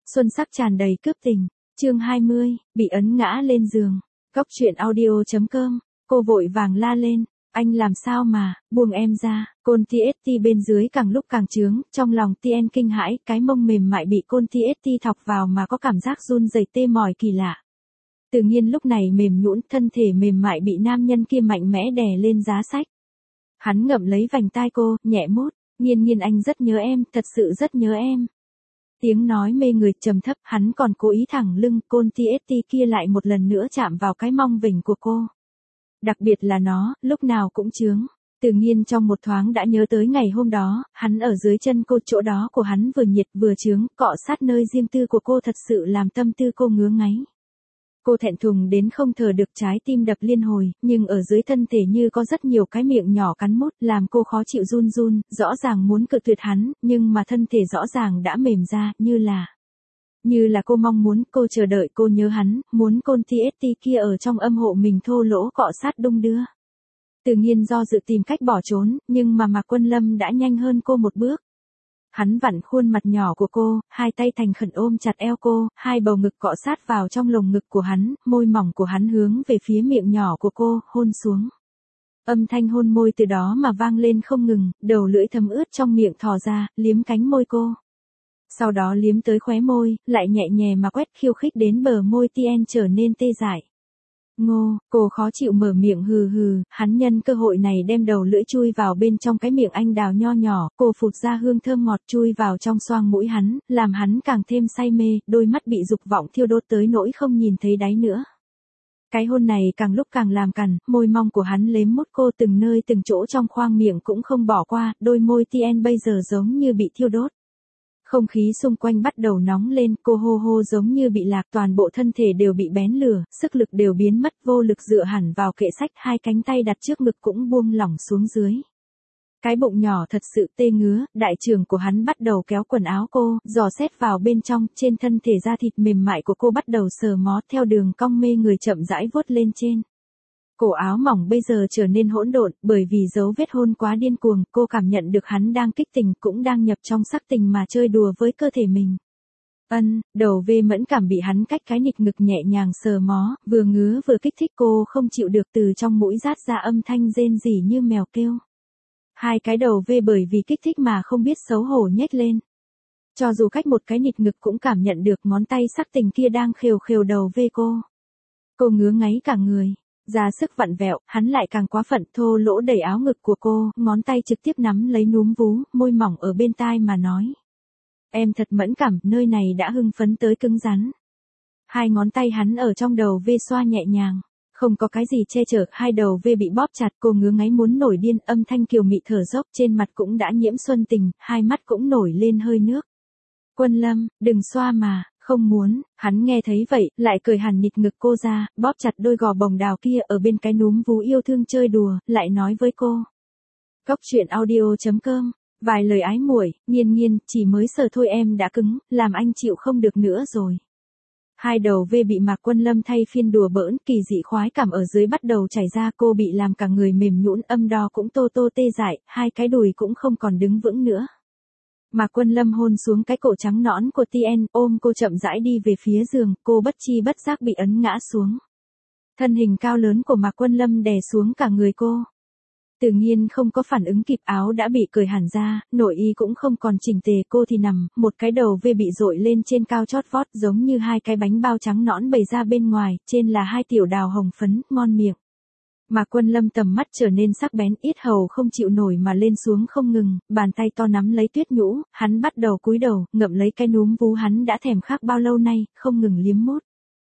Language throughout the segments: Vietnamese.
Xuân sắc tràn đầy cướp tình. Chương 20, bị ấn ngã lên giường. Cóc truyện audio.com. Cô vội vàng la lên, anh làm sao mà, buông em ra. Côn TST bên dưới càng lúc càng trướng, trong lòng TN kinh hãi, cái mông mềm mại bị côn TST thọc vào mà có cảm giác run rẩy tê mỏi kỳ lạ. Tự nhiên lúc này mềm nhũn, thân thể mềm mại bị nam nhân kia mạnh mẽ đè lên giá sách. Hắn ngậm lấy vành tai cô, nhẹ mốt, Nhiên Nhiên anh rất nhớ em, thật sự rất nhớ em. Tiếng nói mê người trầm thấp, hắn còn cố ý thẳng lưng, côn TST kia lại một lần nữa chạm vào cái mông vỉnh của cô. Đặc biệt là nó, lúc nào cũng chướng. Tự nhiên trong một thoáng đã nhớ tới ngày hôm đó, hắn ở dưới chân cô, chỗ đó của hắn vừa nhiệt vừa chướng, cọ sát nơi riêng tư của cô thật sự làm tâm tư cô ngứa ngáy. Cô thẹn thùng đến không thở được, trái tim đập liên hồi, nhưng ở dưới thân thể như có rất nhiều cái miệng nhỏ cắn mút, làm cô khó chịu run run, rõ ràng muốn cự tuyệt hắn, nhưng mà thân thể rõ ràng đã mềm ra, như là cô mong muốn, cô chờ đợi, cô nhớ hắn, muốn côn TST kia ở trong âm hộ mình thô lỗ cọ sát đung đưa. Tự nhiên do dự tìm cách bỏ trốn, nhưng mà Mạc Quân Lâm đã nhanh hơn cô một bước. Hắn vặn khuôn mặt nhỏ của cô, hai tay thành khẩn ôm chặt eo cô, hai bầu ngực cọ sát vào trong lồng ngực của hắn, môi mỏng của hắn hướng về phía miệng nhỏ của cô, hôn xuống. Âm thanh hôn môi từ đó mà vang lên không ngừng, đầu lưỡi thấm ướt trong miệng thò ra, liếm cánh môi cô. Sau đó liếm tới khóe môi, lại nhẹ nhẹ mà quét khiêu khích đến bờ môi TN trở nên tê dại. Ngô, cô khó chịu mở miệng hừ hừ, hắn nhân cơ hội này đem đầu lưỡi chui vào bên trong cái miệng anh đào nho nhỏ, cô phụt ra hương thơm ngọt chui vào trong xoang mũi hắn, làm hắn càng thêm say mê, đôi mắt bị dục vọng thiêu đốt tới nỗi không nhìn thấy đáy nữa. Cái hôn này càng lúc càng làm cằn, môi mong của hắn lếm mút cô từng nơi từng chỗ trong khoang miệng cũng không bỏ qua, đôi môi TN bây giờ giống như bị thiêu đốt. Không khí xung quanh bắt đầu nóng lên, cô hô hô giống như bị lạc, toàn bộ thân thể đều bị bén lửa, sức lực đều biến mất, vô lực dựa hẳn vào kệ sách, hai cánh tay đặt trước ngực cũng buông lỏng xuống dưới. Cái bụng nhỏ thật sự tê ngứa, đại trưởng của hắn bắt đầu kéo quần áo cô, dò xét vào bên trong, trên thân thể da thịt mềm mại của cô bắt đầu sờ mó theo đường cong mê người chậm rãi vuốt lên trên. Cổ áo mỏng bây giờ trở nên hỗn độn, bởi vì dấu vết hôn quá điên cuồng, cô cảm nhận được hắn đang kích tình, cũng đang nhập trong sắc tình mà chơi đùa với cơ thể mình. Đầu V mẫn cảm bị hắn cách cái nịch ngực nhẹ nhàng sờ mó, vừa ngứa vừa kích thích, cô không chịu được, từ trong mũi rát ra âm thanh rên rỉ như mèo kêu. Hai cái đầu V bởi vì kích thích mà không biết xấu hổ nhếch lên. Cho dù cách một cái nịch ngực cũng cảm nhận được ngón tay sắc tình kia đang khều khều đầu V cô. Cô ngứa ngáy cả người. Ra sức vặn vẹo, hắn lại càng quá phận, thô lỗ đẩy áo ngực của cô, ngón tay trực tiếp nắm lấy núm vú, môi mỏng ở bên tai mà nói. Em thật mẫn cảm, nơi này đã hưng phấn tới cứng rắn. Hai ngón tay hắn ở trong đầu V xoa nhẹ nhàng, không có cái gì che chở, hai đầu V bị bóp chặt, cô ngứa ngáy muốn nổi điên, âm thanh kiều mị thở dốc, trên mặt cũng đã nhiễm xuân tình, hai mắt cũng nổi lên hơi nước. Quân Lâm, đừng xoa mà. Không muốn, hắn nghe thấy vậy, lại cười hẳn nịt ngực cô ra, bóp chặt đôi gò bồng đào kia ở bên cái núm vú yêu thương chơi đùa, lại nói với cô. Cóc truyện audio.com, vài lời ái muội, Nhiên Nhiên, chỉ mới sờ thôi em đã cứng, làm anh chịu không được nữa rồi. Hai đầu V bị Mạc Quân Lâm thay phiên đùa bỡn, kỳ dị khoái cảm ở dưới bắt đầu chảy ra, cô bị làm cả người mềm nhũn, âm đo cũng tô tô tê dại, hai cái đùi cũng không còn đứng vững nữa. Mạc Quân Lâm hôn xuống cái cổ trắng nõn của TN, ôm cô chậm rãi đi về phía giường, cô bất chi bất giác bị ấn ngã xuống. Thân hình cao lớn của Mạc Quân Lâm đè xuống cả người cô. Tự nhiên không có phản ứng kịp, áo đã bị cởi hẳn ra, nội y cũng không còn chỉnh tề, cô thì nằm, một cái đầu V bị dội lên trên cao chót vót giống như hai cái bánh bao trắng nõn bày ra bên ngoài, trên là hai tiểu đào hồng phấn, ngon miệng. Mạc Quân Lâm tầm mắt trở nên sắc bén, yết hầu không chịu nổi mà lên xuống không ngừng, bàn tay to nắm lấy tuyết nhũ, hắn bắt đầu cúi đầu, ngậm lấy cái núm vú hắn đã thèm khát bao lâu nay, không ngừng liếm mút.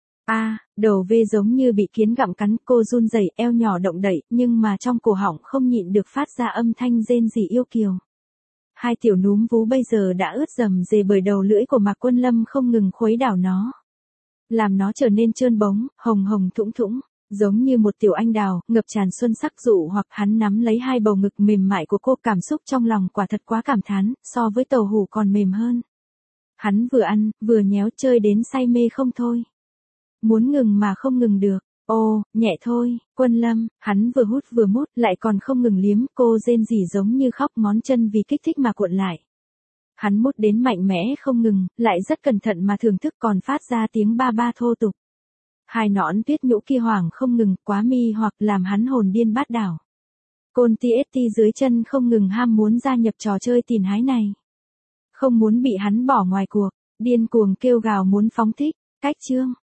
Đầu V giống như bị kiến gặm cắn, cô run rẩy, eo nhỏ động đậy, nhưng mà trong cổ họng không nhịn được phát ra âm thanh rên rỉ yêu kiều. Hai tiểu núm vú bây giờ đã ướt rầm rề bởi đầu lưỡi của Mạc Quân Lâm không ngừng khuấy đảo nó. Làm nó trở nên trơn bóng, hồng hồng thũng thũng. Giống như một tiểu anh đào, ngập tràn xuân sắc dụ hoặc, hắn nắm lấy hai bầu ngực mềm mại của cô, cảm xúc trong lòng quả thật quá cảm thán, so với tàu hủ còn mềm hơn. Hắn vừa ăn, vừa nhéo chơi đến say mê không thôi. Muốn ngừng mà không ngừng được, nhẹ thôi, Quân Lâm, hắn vừa hút vừa mút, lại còn không ngừng liếm, cô rên rỉ giống như khóc, ngón chân vì kích thích mà cuộn lại. Hắn mút đến mạnh mẽ không ngừng, lại rất cẩn thận mà thưởng thức còn phát ra tiếng ba ba thô tục. Hai nõn tuyết nhũ kia hoảng không ngừng, quá mi hoặc làm hắn hồn điên bát đảo. Côn TST dưới chân không ngừng ham muốn gia nhập trò chơi tìm hái này. Không muốn bị hắn bỏ ngoài cuộc, điên cuồng kêu gào muốn phóng thích, cách chương.